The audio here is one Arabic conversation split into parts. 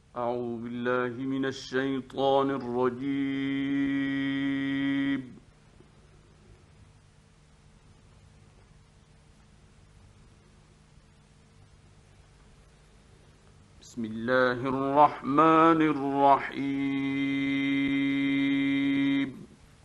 أعوذ بالله من الشيطان الرجيم. بسم الله الرحمن الرحيم.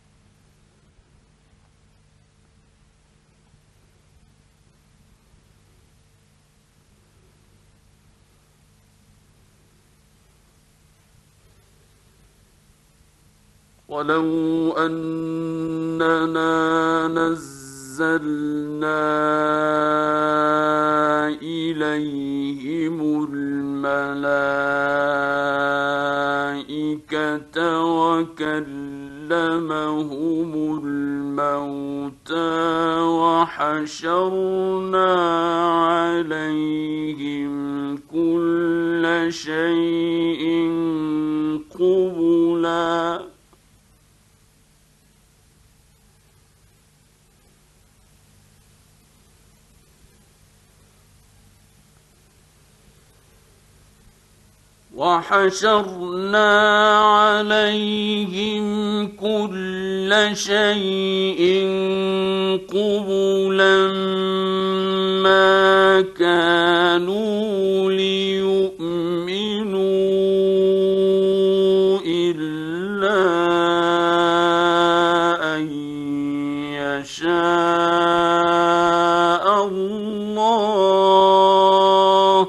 ولو أننا نزلنا إليهم الملائكة وكلمهم الموتى وحشرنا عليهم كل شيء قبلا ما كانوا ليؤمنوا إلا أن يشاء الله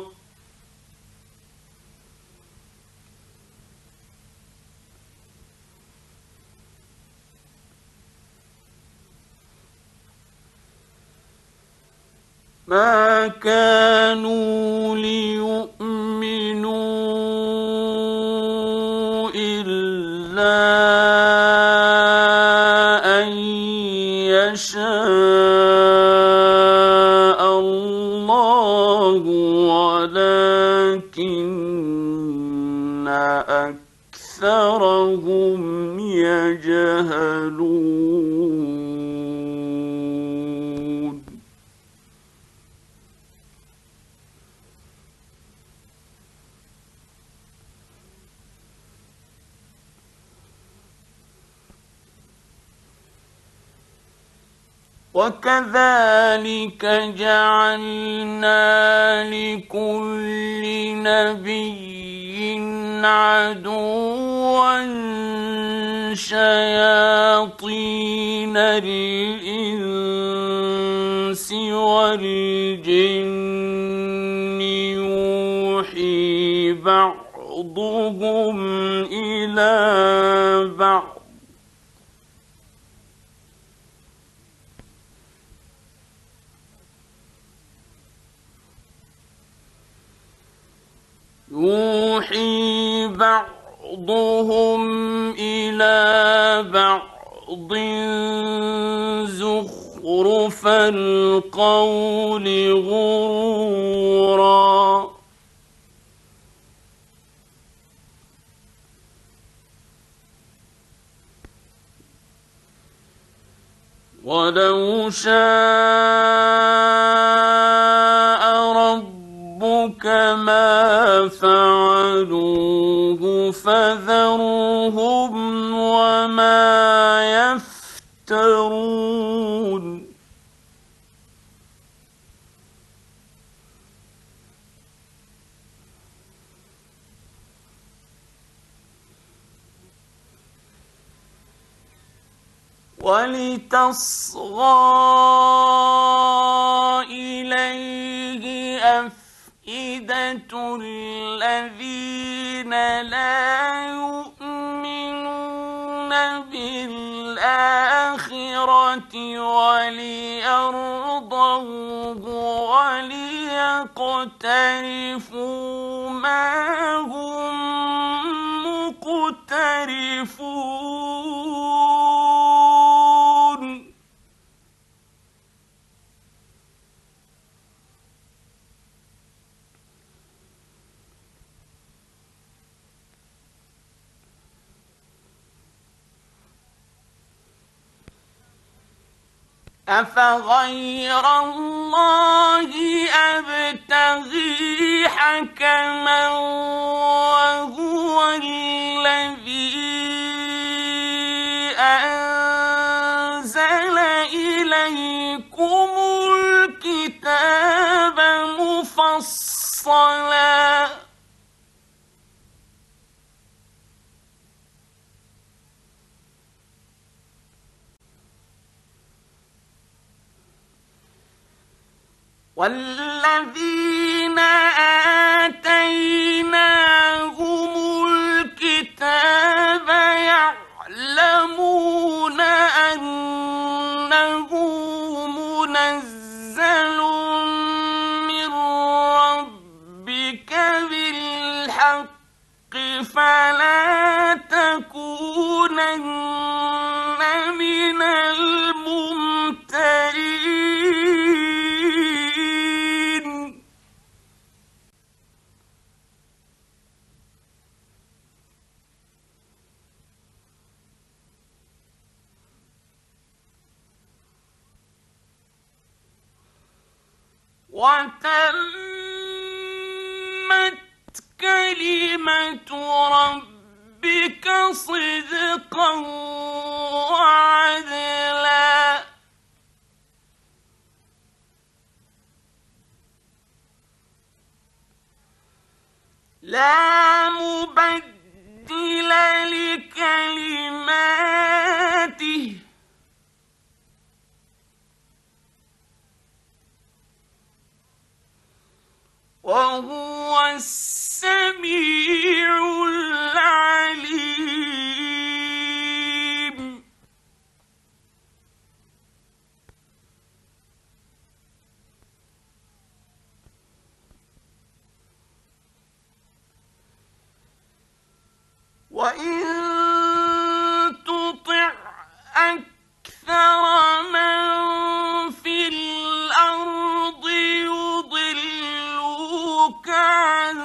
ما كانوا ليؤمنوا إلا أن يشاء الله ولكن أكثرهم يجهلون. وكذلك جعلنا لكل نبي عدوا شياطين الإنس والجن يوحي بعضهم إلى بعض زخرف القول غرورا ولو شاء ربك ما فعلوه فذرهم وما يفترون. ولتصغى إليه أفئدة الذين لا يؤمنون بالآخرة وليرضوه وليقترفوا ما هم مقترفون. أفغير الله أبتغي حكما وهو والذين آتيناهم الكتاب يعلمون أنه منزل من ربك بالحق فلا تكونن من الممترين. وتمت كلمة ربك صدقا وعدلا لا مبدل لكلماته وهو السميع العليم. وإن تطع أكثر من في الأرض يضلوك عن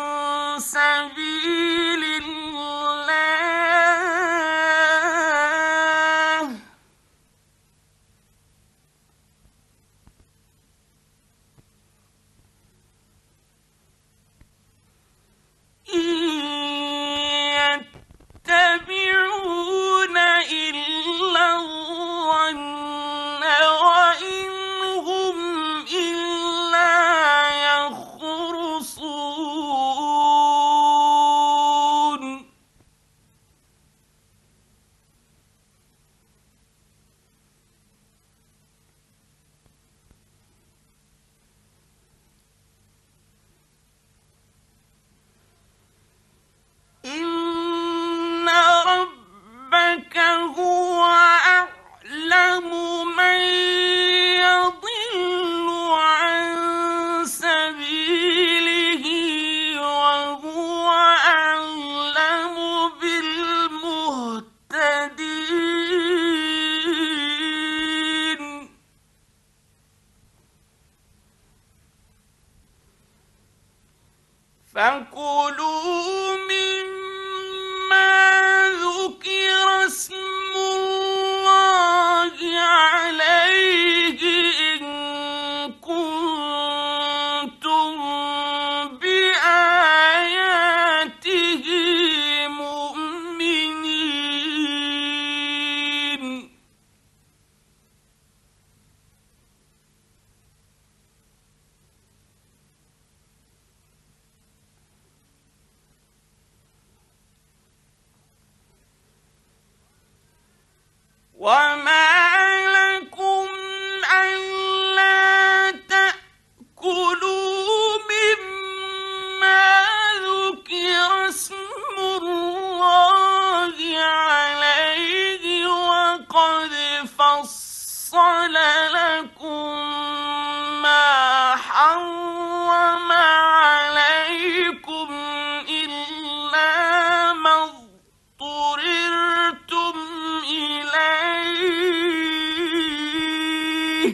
سبيل الله إن يتبعون إلا الظن وإن هم إلا يخرصون. إن ربك هو أعلم من يضل عن سبيله وهو أعلم بالمهتدين. فكلوا مما ذكر اسم الله عليه إن كنتم بآياته مؤمنين. وما لكم ألا تأكلوا مما ذكر اسم الله عليه وقد فصل لكم ما حرم عليكم إلا ما اضطررتم إليه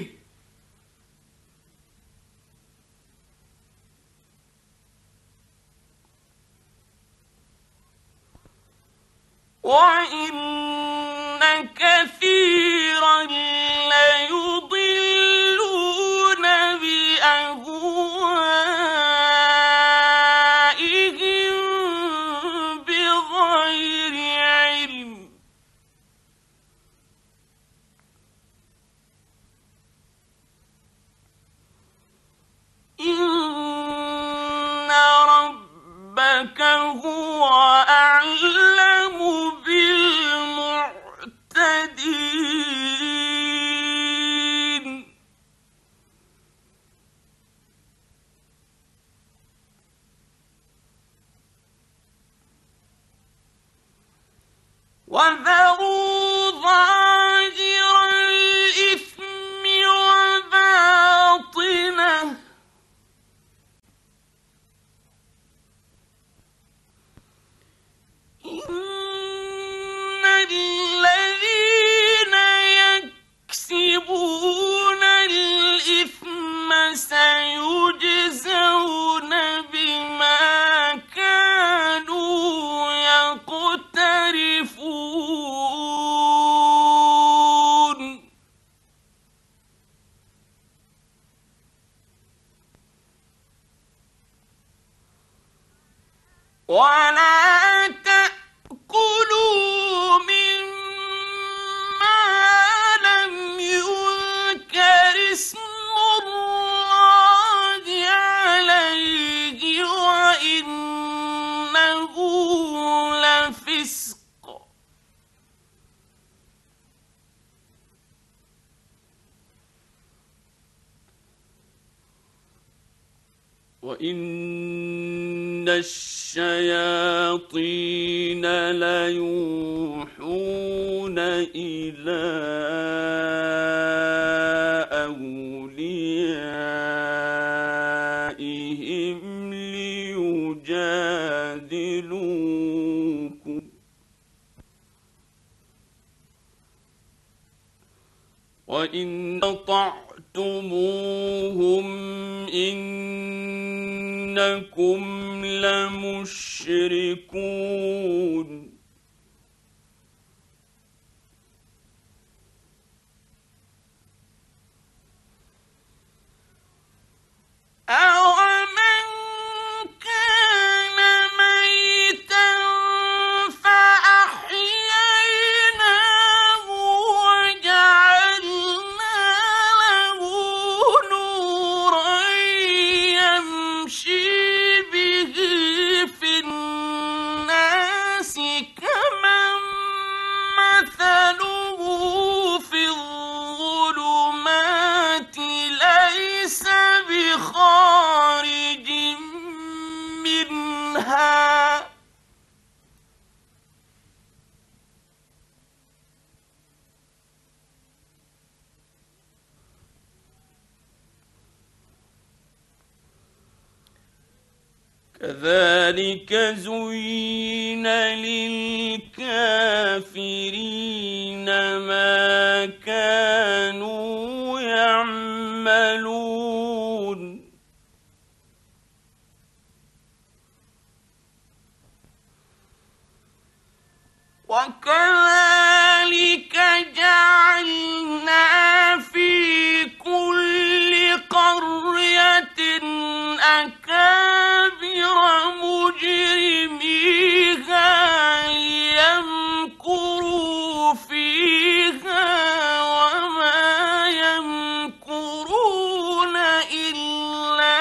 وإن كثيرا ليضلون بأهوائهم بغير علم. إن ربك هو أعلم بالمعتدين. وذروا ظاهر الإثم وباطنه إن الذين يكسبون الإثم سيجزون بما كانوا يقترفون ولا تأكلوا مما لم يذكر اسم الله عليه وإنه لفسق وإن الشياطين ليوحون إلى أوليائهم ليجادلوكم وإن أطعتموهم إنكم لمشركون أَوَمَنْ كَانَ مَيْتًا فَأَحْيَيْنَاهُ وَجَعَلْنَا لَهُ نُورًا يَمْشِي بِهِ فِي النَّاسِ كَمَنْ مَثَلُهُ فِي الظُّلُمَاتِ لَيْسَ بخارج منها كذلك زين للكافرين ما كانوا يعملون وكذلك جعلنا في كل قرية أكابر مجرميها ليمكروا فيها وما يمكرون إلا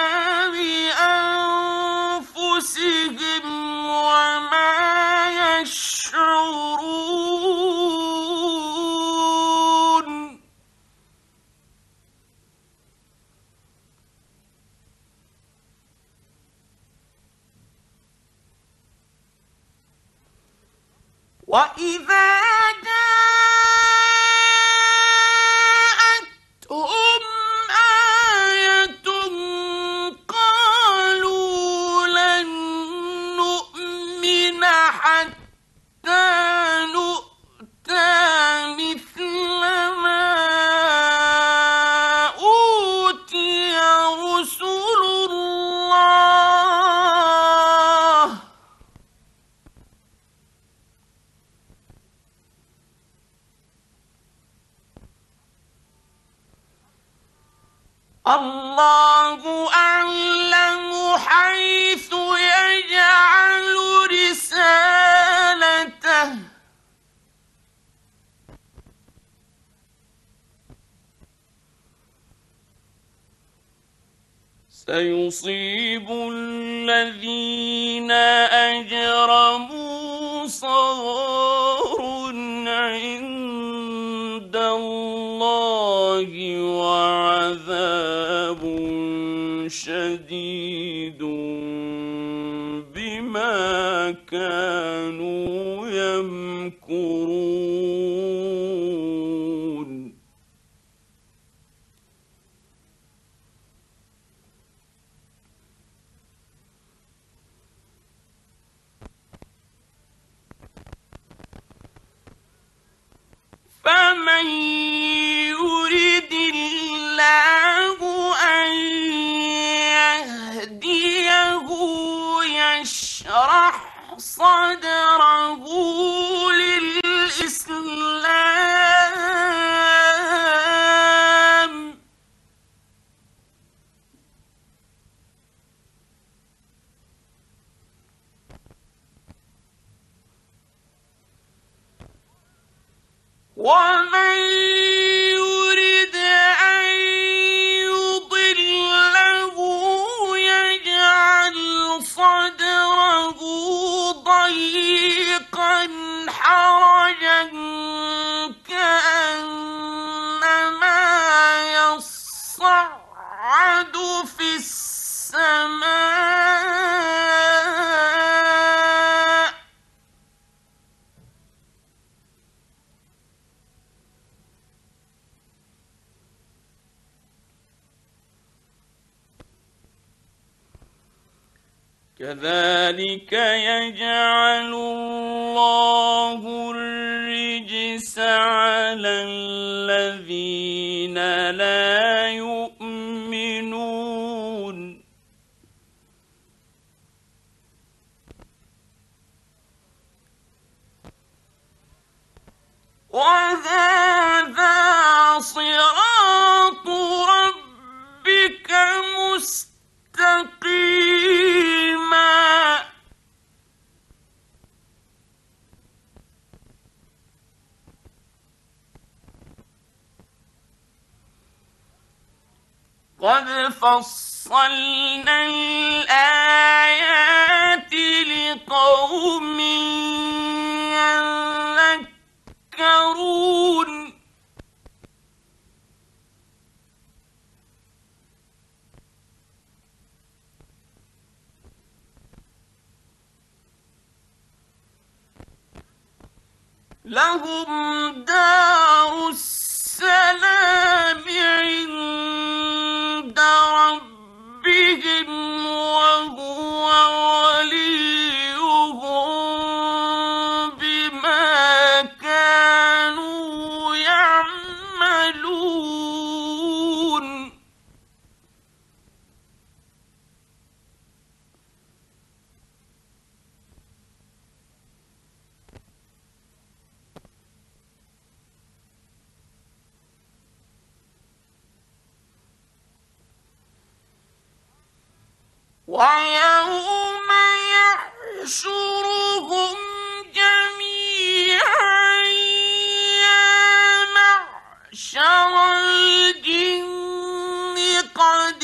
بأنفسهم وما يشعرون وإذا جاءتهم آية قالوا لن نؤمن حتى نؤتى مثل ما أوتي رسل الله الله أعلم حيث يجعل رسالته سيصيب الذين أجرموا صغار عند الله وعذاب شديد بما كانوا يمكرون ومن يرد الله أن يهديه يشرح صدره للإسلام ومن يرد أن يضله يجعل صدره ضيقا حرجا كأنما يصعد في السماء كذلك يجعل الله الرجس على الذين لا يؤمنون وهذا صراط ربك مستقيما قد فصلنا الآيات لقوم يذكرون لهم دار السلام عند ربهم وهو وليهم بما كانوا يعملون ويوم يحشرهم جميعا يا معشر الجن قد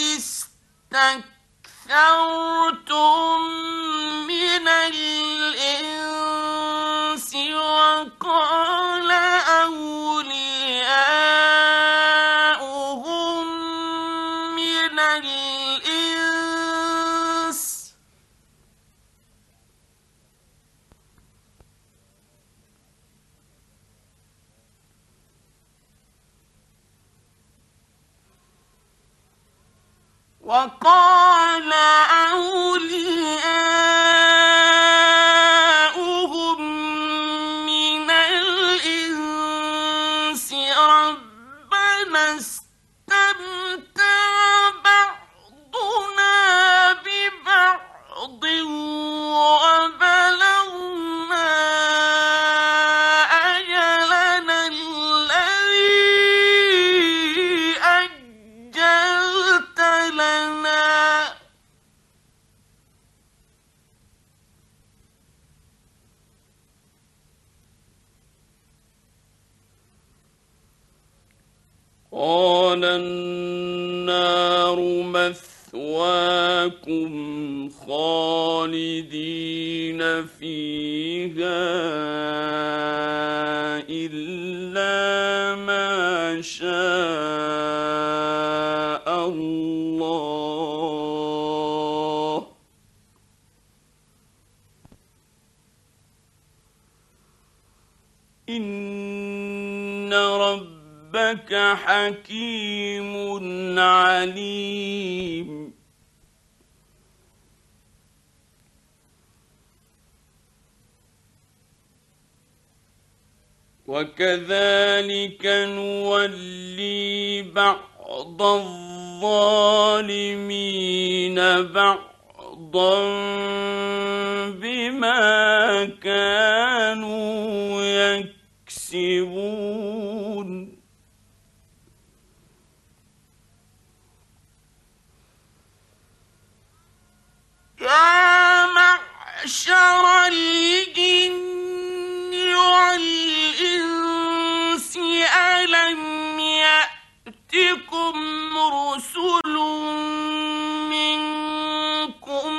استكثرتم من الإنس وقال أولياؤهم من الإنس وقال أولياؤهم من الإنس ربنا استمتع بعضنا ببعض وبلغنا أجلنا الذي أجلت لنا قال النار مثواكم خالدين فيها إلا ما شاء الله إن ربك حكيم عليم وكذلك نولي بعض الظالمين بعضا بما كانوا يكسبون. يا معشر الجن والإنس ألم يأتكم رسل منكم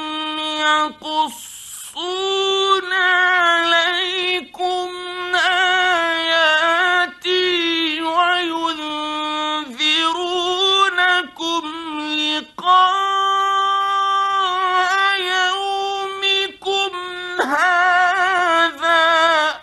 يقصون عليكم آياتي وينذرونكم لقاء يومكم هذا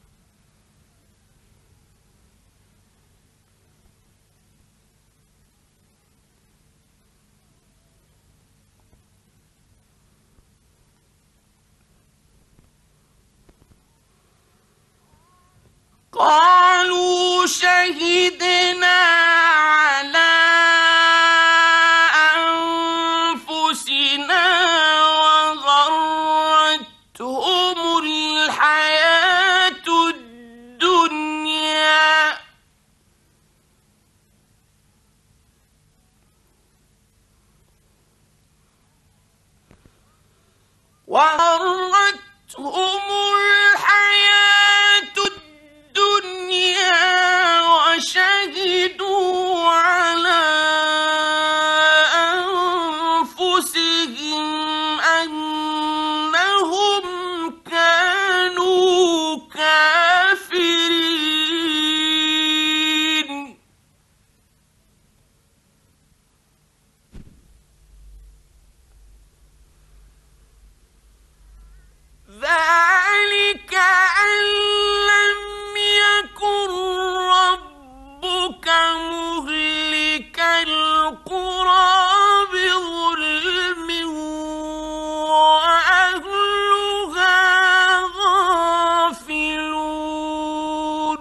قالوا شهدنا على أنفسنا وغرتهم الحياة الدنيا وشهدوا على أنفسهم أنهم كانوا كافرين. ذلك أن لم يكن ربك مهلك القرى بظلم وأهلها غافلون.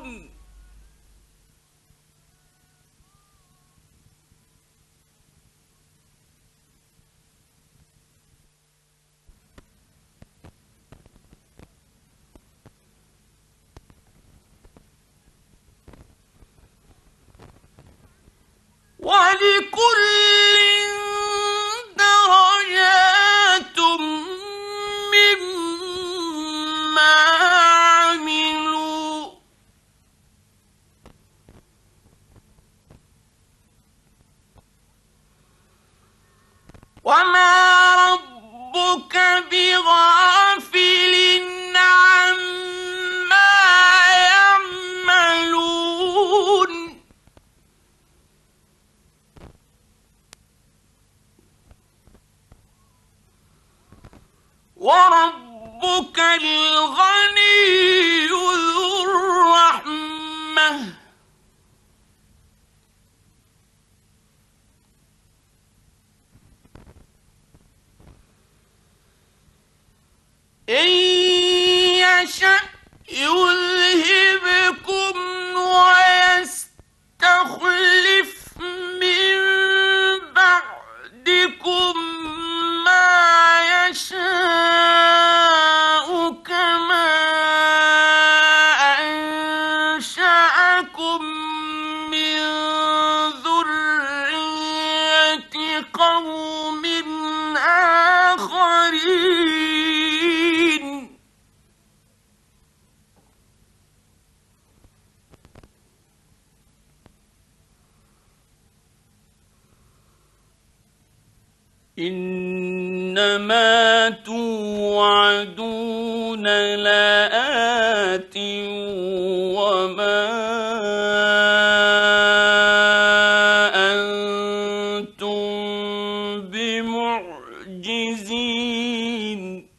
ولكل درجات مما عملوا وما ربك بغافل عما يعملون. وربك الغني ذو الرحمة إن يشأ يذهبكم ويستخلف من بعدكم ما يشاء كما أنشأكم من ذرية قوم آخرين. إنما توعدون لآت وما أنتم بمعجزين.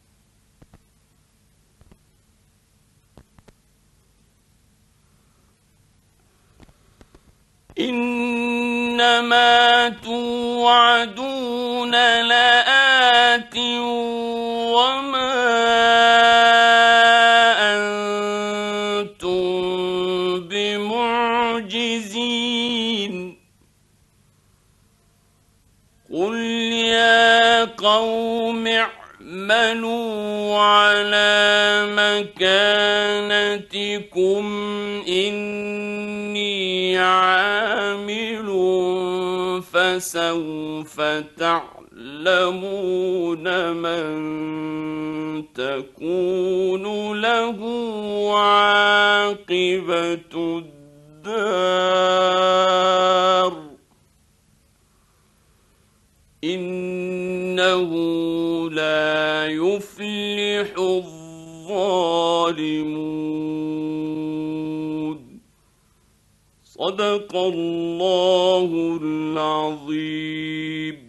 إنما توعدون لآت وما أنتم مكانتكم إني عامل فسوف تعلمون من تكون له عاقبة الدار إنه لا يفلح الظالمون. صدق الله العظيم.